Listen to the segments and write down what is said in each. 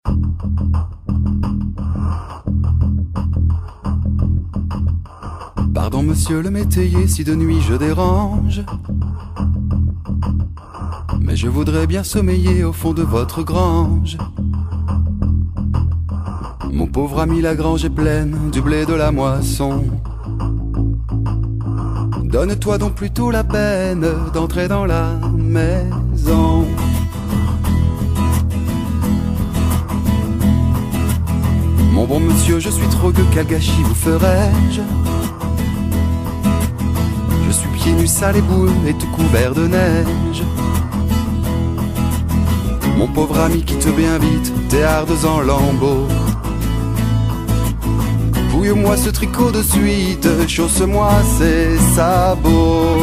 Pardon monsieur le métayer si de nuit je dérange, mais je voudrais bien sommeiller au fond de votre grange. Mon pauvre ami, la grange est pleine du blé de la moisson. Donne-toi donc plutôt la peine d'entrer dans la maison. Mon bon monsieur, je suis trop gueux, quel gâchis vous ferais-je? Je suis pieds nus, sale et boueux et tout couvert de neige. Mon pauvre ami, quitte bien vite tes hardes en lambeaux. Bouille-moi ce tricot de suite, chausse-moi ces sabots.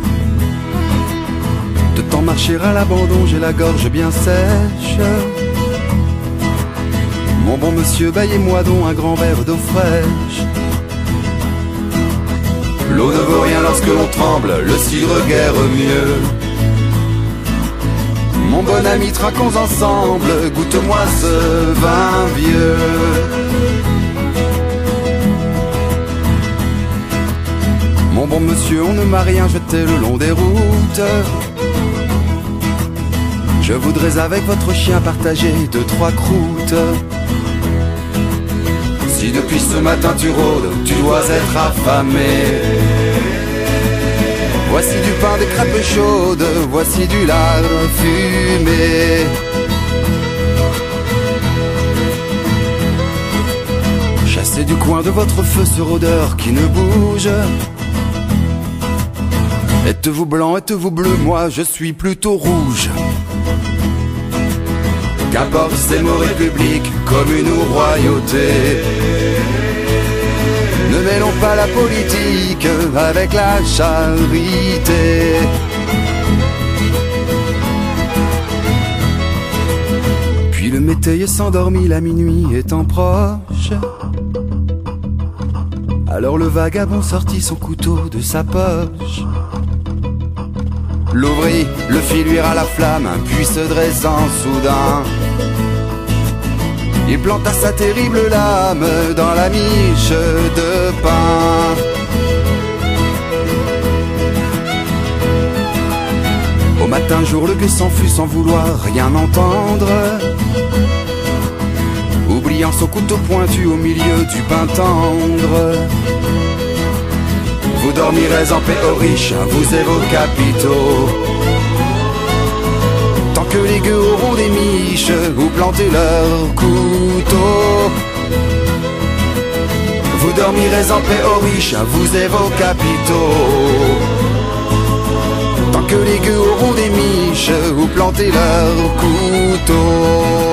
De tant marcher à l'abandon, j'ai la gorge bien sèche. Mon bon monsieur, baillez-moi donc un grand verre d'eau fraîche. L'eau ne vaut rien lorsque l'on tremble, le cidre guère mieux. Mon bon ami, trinquons ensemble, goûte-moi ce vin vieux. Mon bon monsieur, on ne m'a rien jeté le long des routes. Je voudrais avec votre chien partager 2-3 croûtes. Si depuis ce matin tu rôdes, tu dois être affamé. Voici du pain, des crêpes chaudes, voici du lard fumé. Chassez du coin de votre feu ce rôdeur qui ne bouge. Êtes-vous blanc, êtes-vous bleu, moi je suis plutôt rouge. Qu'importe c'est nos républiques, communes ou royautés. Ne mêlons pas la politique avec la charité. Puis le métayer s'endormit, la minuit étant proche. Alors le vagabond sortit son couteau de sa poche. L'ouvrit, le fit luire à la flamme, puis se dressant soudain, il planta sa terrible lame dans la miche de pain. Au matin jour, le gueux s'enfuit sans vouloir rien entendre, oubliant son couteau pointu au milieu du pain tendre. Vous dormirez en paix aux riches, vous et vos capitaux, tant que les gueux auront des miches où planter leurs couteaux. Vous dormirez en paix aux riches, vous et vos capitaux, tant que les gueux auront des miches où planter leurs couteaux.